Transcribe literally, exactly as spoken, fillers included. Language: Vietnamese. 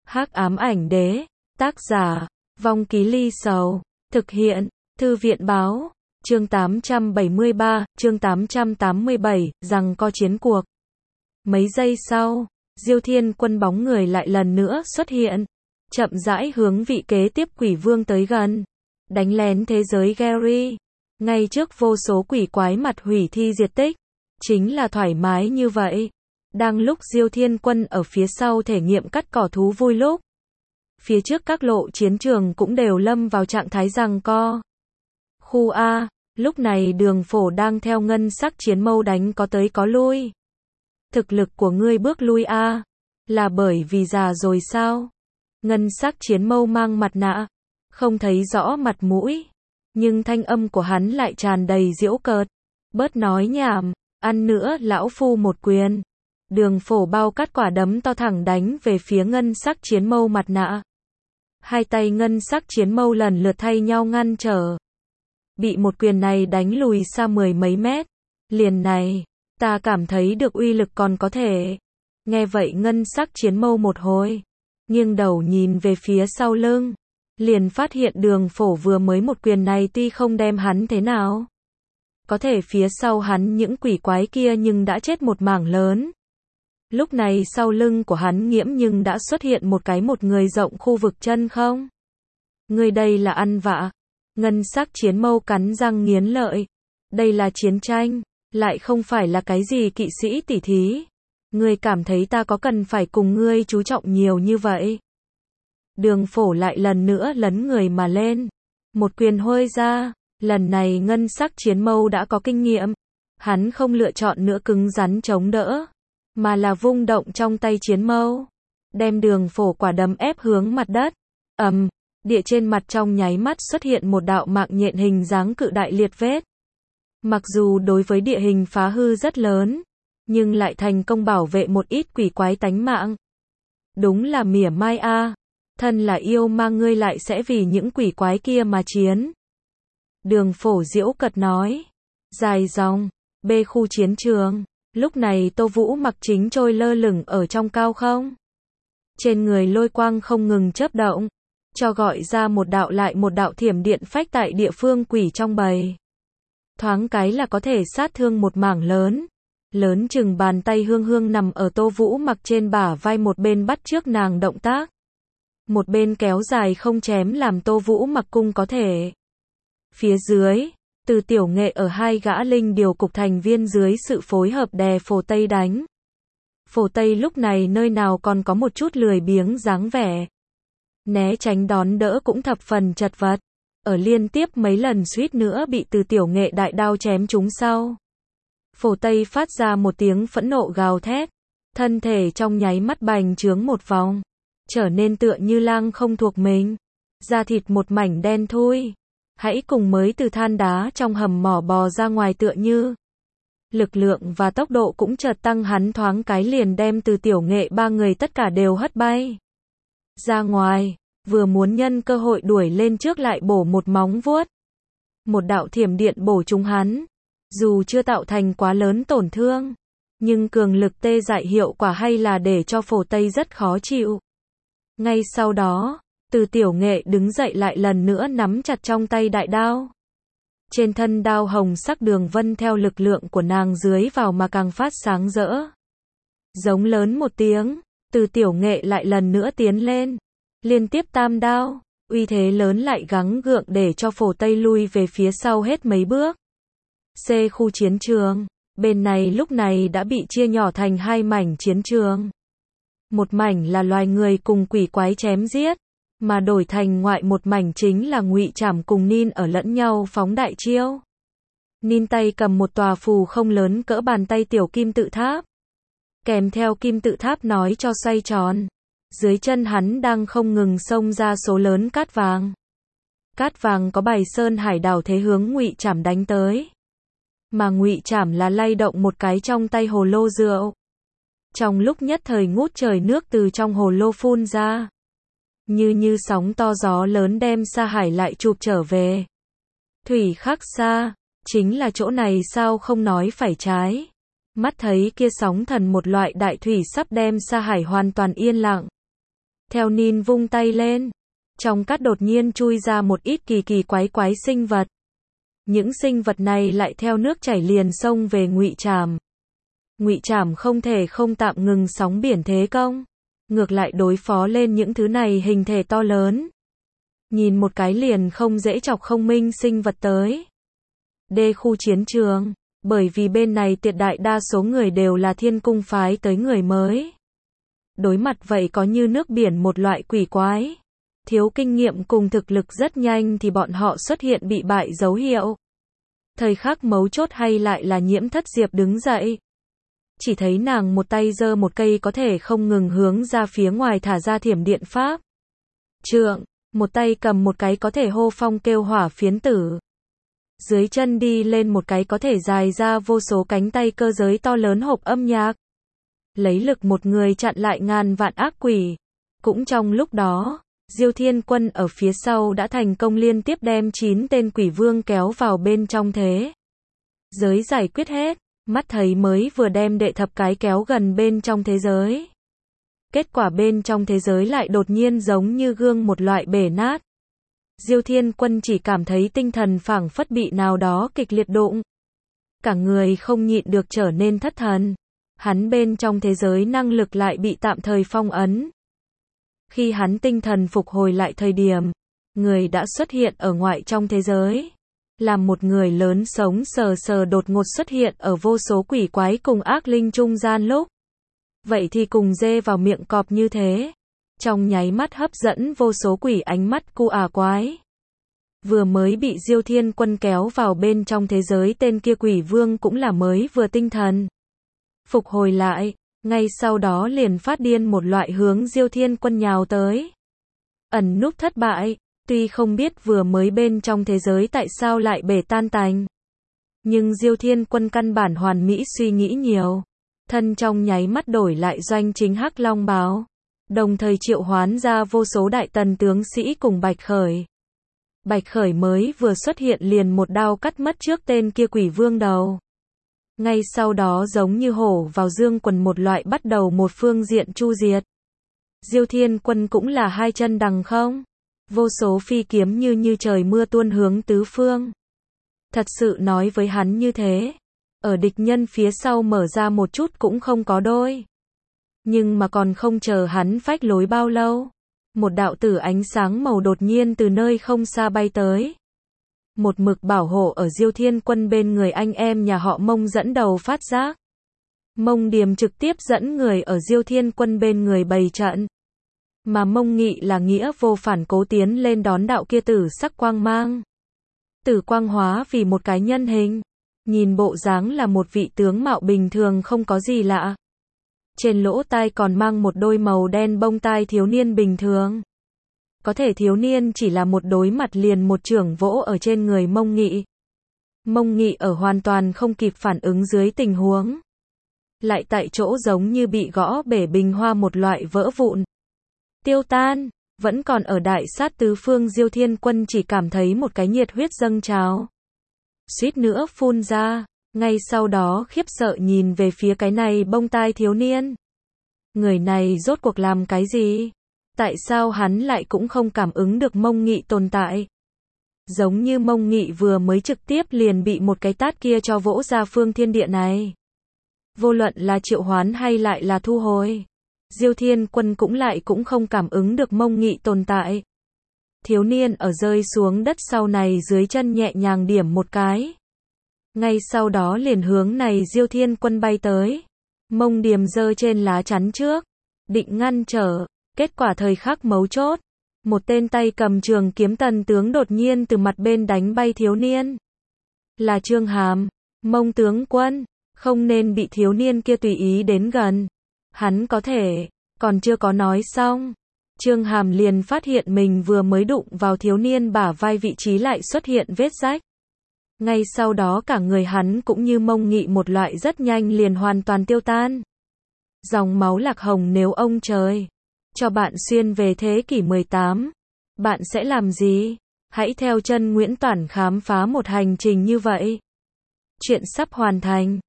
Hắc ám ảnh đế, tác giả, Vong Ký Ly Sầu, thực hiện, Thư viện báo, chương tám trăm bảy mươi ba, chương tám trăm tám mươi bảy, rằng co chiến cuộc. Mấy giây sau, Diêu Thiên Quân bóng người lại lần nữa xuất hiện, chậm rãi hướng vị kế tiếp quỷ vương tới gần, đánh lén thế giới Gary, ngay trước vô số quỷ quái mặt hủy thi diệt tích, chính là thoải mái như vậy. Đang lúc Diêu Thiên Quân ở phía sau thể nghiệm cắt cỏ thú vui lúc, phía trước các lộ chiến trường cũng đều lâm vào trạng thái giằng co. Khu A, lúc này Đường Phổ đang theo ngân sắc chiến mâu đánh có tới có lui. Thực lực của ngươi bước lui A, là bởi vì già rồi sao? Ngân sắc chiến mâu mang mặt nạ, không thấy rõ mặt mũi, nhưng thanh âm của hắn lại tràn đầy giễu cợt. Bớt nói nhảm, ăn nữa lão phu một quyền. Đường Phổ bao cắt quả đấm to thẳng đánh về phía ngân sắc chiến mâu mặt nạ. Hai tay ngân sắc chiến mâu lần lượt thay nhau ngăn trở. Bị một quyền này đánh lùi xa mười mấy mét. Liền này, ta cảm thấy được uy lực còn có thể. Nghe vậy ngân sắc chiến mâu một hồi, nghiêng đầu nhìn về phía sau lưng, liền phát hiện Đường Phổ vừa mới một quyền này tuy không đem hắn thế nào, có thể phía sau hắn những quỷ quái kia nhưng đã chết một mảng lớn. Lúc này sau lưng của hắn nghiễm nhưng đã xuất hiện một cái một người rộng khu vực chân không. Người đây là ăn vạ. Ngân sắc chiến mâu cắn răng nghiến lợi. Đây là chiến tranh, lại không phải là cái gì kỵ sĩ tỉ thí. Ngươi cảm thấy ta có cần phải cùng ngươi chú trọng nhiều như vậy? Đường Phổ lại lần nữa lấn người mà lên. Một quyền hôi ra, lần này ngân sắc chiến mâu đã có kinh nghiệm. Hắn không lựa chọn nữa cứng rắn chống đỡ, mà là vung động trong tay chiến mâu, đem Đường Phổ quả đấm ép hướng mặt đất. Ầm, um, địa trên mặt trong nháy mắt xuất hiện một đạo mạng nhện hình dáng cự đại liệt vết. Mặc dù đối với địa hình phá hư rất lớn, nhưng lại thành công bảo vệ một ít quỷ quái tánh mạng. Đúng là mỉa mai a, thân là yêu ma ngươi lại sẽ vì những quỷ quái kia mà chiến. Đường Phổ giễu cợt nói. Dài dòng, B khu chiến trường. Lúc này Tô Vũ mặc chính trôi lơ lửng ở trong cao không. Trên người lôi quang không ngừng chớp động, cho gọi ra một đạo lại một đạo thiểm điện phách tại địa phương quỷ trong bầy. Thoáng cái là có thể sát thương một mảng lớn. Lớn chừng bàn tay Hương Hương nằm ở Tô Vũ mặc trên bả vai, một bên bắt chước nàng động tác, một bên kéo dài không chém làm Tô Vũ mặc cung có thể. Phía dưới, Từ Tiểu Nghệ ở hai gã linh điều cục thành viên dưới sự phối hợp đè Phổ Tây đánh. Phổ Tây lúc này nơi nào còn có một chút lười biếng dáng vẻ. Né tránh đón đỡ cũng thập phần chật vật. Ở liên tiếp mấy lần suýt nữa bị Từ Tiểu Nghệ đại đao chém trúng sau, Phổ Tây phát ra một tiếng phẫn nộ gào thét. Thân thể trong nháy mắt bành trướng một vòng, trở nên tựa như lang không thuộc mình. Da thịt một mảnh đen thui. Hãy cùng mới từ than đá trong hầm mỏ bò ra ngoài tựa như. Lực lượng và tốc độ cũng chợt tăng, hắn thoáng cái liền đem Từ Tiểu Nghệ ba người tất cả đều hất bay ra ngoài, vừa muốn nhân cơ hội đuổi lên trước lại bổ một móng vuốt. Một đạo thiểm điện bổ trúng hắn, dù chưa tạo thành quá lớn tổn thương, nhưng cường lực tê dại hiệu quả hay là để cho Phổ Tây rất khó chịu. Ngay sau đó, Từ Tiểu Nghệ đứng dậy lại lần nữa nắm chặt trong tay đại đao. Trên thân đao hồng sắc đường vân theo lực lượng của nàng dưới vào mà càng phát sáng rỡ. Giống lớn một tiếng, Từ Tiểu Nghệ lại lần nữa tiến lên, liên tiếp tam đao, uy thế lớn lại gắng gượng để cho Phổ Tây lui về phía sau hết mấy bước. C khu chiến trường, bên này lúc này đã bị chia nhỏ thành hai mảnh chiến trường. Một mảnh là loài người cùng quỷ quái chém giết, mà đổi thành ngoại một mảnh chính là Ngụy Trảm cùng Nin ở lẫn nhau phóng đại chiêu. Nin tay cầm một tòa phù không lớn cỡ bàn tay tiểu kim tự tháp, kèm theo kim tự tháp nói cho xoay tròn. Dưới chân hắn đang không ngừng xông ra số lớn cát vàng. Cát vàng có bài sơn hải đảo thế hướng Ngụy Trảm đánh tới. Mà Ngụy Trảm là lay động một cái trong tay hồ lô rượu. Trong lúc nhất thời ngút trời nước từ trong hồ lô phun ra. Như như sóng to gió lớn đem Sa Hải lại chụp trở về. Thủy Khắc Sa, chính là chỗ này sao không nói phải trái. Mắt thấy kia sóng thần một loại đại thủy sắp đem Sa Hải hoàn toàn yên lặng. Theo Nin vung tay lên, trong cát đột nhiên chui ra một ít kỳ kỳ quái quái sinh vật. Những sinh vật này lại theo nước chảy liền xông về Ngụy Trảm. Ngụy Trảm không thể không tạm ngừng sóng biển thế công, ngược lại đối phó lên những thứ này hình thể to lớn. Nhìn một cái liền không dễ chọc không minh sinh vật tới. Đê khu chiến trường, bởi vì bên này tuyệt đại đa số người đều là thiên cung phái tới người mới. Đối mặt vậy có như nước biển một loại quỷ quái. Thiếu kinh nghiệm cùng thực lực rất nhanh thì bọn họ xuất hiện bị bại dấu hiệu. Thời khắc mấu chốt hay lại là Nhiễm Thất Diệp đứng dậy. Chỉ thấy nàng một tay giơ một cây có thể không ngừng hướng ra phía ngoài thả ra thiểm điện pháp. Trượng, một tay cầm một cái có thể hô phong kêu hỏa phiến tử. Dưới chân đi lên một cái có thể dài ra vô số cánh tay cơ giới to lớn hộp âm nhạc. Lấy lực một người chặn lại ngàn vạn ác quỷ. Cũng trong lúc đó, Diêu Thiên Quân ở phía sau đã thành công liên tiếp đem chín tên quỷ vương kéo vào bên trong thế giới giải quyết hết, mắt thấy mới vừa đem đệ thập cái kéo gần bên trong thế giới. Kết quả bên trong thế giới lại đột nhiên giống như gương một loại bể nát. Diêu Thiên Quân chỉ cảm thấy tinh thần phảng phất bị nào đó kịch liệt đụng. Cả người không nhịn được trở nên thất thần. Hắn bên trong thế giới năng lực lại bị tạm thời phong ấn. Khi hắn tinh thần phục hồi lại thời điểm, người đã xuất hiện ở ngoại trong thế giới. Làm một người lớn sống sờ sờ đột ngột xuất hiện ở vô số quỷ quái cùng ác linh trung gian lúc. Vậy thì cùng dê vào miệng cọp như thế. Trong nháy mắt hấp dẫn vô số quỷ ánh mắt cu ả quái. Vừa mới bị Diêu Thiên Quân kéo vào bên trong thế giới tên kia quỷ vương cũng là mới vừa tinh thần phục hồi lại, ngay sau đó liền phát điên một loại hướng Diêu Thiên Quân nhào tới. Ẩn núp thất bại, tuy không biết vừa mới bên trong thế giới tại sao lại bể tan tành. Nhưng Diêu Thiên Quân căn bản hoàn mỹ suy nghĩ nhiều. Thân trong nháy mắt đổi lại doanh chính Hắc Long Bào. Đồng thời triệu hoán ra vô số đại tần tướng sĩ cùng Bạch Khởi. Bạch Khởi mới vừa xuất hiện liền một đao cắt mất trước tên kia quỷ vương đầu. Ngay sau đó giống như hổ vào dương quần một loại bắt đầu một phương diện chu diệt. Diêu Thiên Quân cũng là hai chân đằng không. Vô số phi kiếm như như trời mưa tuôn hướng tứ phương. Thật sự nói với hắn như thế. Ở địch nhân phía sau mở ra một chút cũng không có đôi. Nhưng mà còn không chờ hắn phách lối bao lâu. Một đạo tử ánh sáng màu đột nhiên từ nơi không xa bay tới. Một mực bảo hộ ở Diêu Thiên Quân bên người anh em nhà họ Mông dẫn đầu phát giác. Mông Điềm trực tiếp dẫn người ở Diêu Thiên Quân bên người bày trận. Mà Mông Nghị là nghĩa vô phản cố tiến lên đón đạo kia tử sắc quang mang. Tử quang hóa vì một cái nhân hình. Nhìn bộ dáng là một vị tướng mạo bình thường không có gì lạ. Trên lỗ tai còn mang một đôi màu đen bông tai thiếu niên bình thường. Có thể thiếu niên chỉ là một đối mặt liền một chưởng vỗ ở trên người Mông Nghị. Mông Nghị ở hoàn toàn không kịp phản ứng dưới tình huống. Lại tại chỗ giống như bị gõ bể bình hoa một loại vỡ vụn. Tiêu tan, vẫn còn ở đại sát tứ phương Diêu Thiên Quân chỉ cảm thấy một cái nhiệt huyết dâng trào. Suýt nữa phun ra, ngay sau đó khiếp sợ nhìn về phía cái này bông tai thiếu niên. Người này rốt cuộc làm cái gì? Tại sao hắn lại cũng không cảm ứng được Mông Nghị tồn tại? Giống như Mông Nghị vừa mới trực tiếp liền bị một cái tát kia cho vỗ ra phương thiên địa này. Vô luận là triệu hoán hay lại là thu hồi. Diêu Thiên Quân cũng lại cũng không cảm ứng được Mông Nghị tồn tại. Thiếu niên ở rơi xuống đất sau này dưới chân nhẹ nhàng điểm một cái. Ngay sau đó liền hướng này Diêu Thiên Quân bay tới. Mông Điềm giơ trên lá chắn trước. Định ngăn trở. Kết quả thời khắc mấu chốt. Một tên tay cầm trường kiếm tần tướng đột nhiên từ mặt bên đánh bay thiếu niên. Là Trương Hàm. Mông tướng quân. Không nên bị thiếu niên kia tùy ý đến gần. Hắn có thể. Còn chưa có nói xong. Trương Hàm liền phát hiện mình vừa mới đụng vào thiếu niên bả vai vị trí lại xuất hiện vết rách. Ngay sau đó cả người hắn cũng như Mông Nghị một loại rất nhanh liền hoàn toàn tiêu tan. Dòng máu lạc hồng nếu ông trời cho bạn xuyên về thế kỷ mười tám, bạn sẽ làm gì? Hãy theo chân Nguyễn Toản khám phá một hành trình như vậy. Chuyện sắp hoàn thành.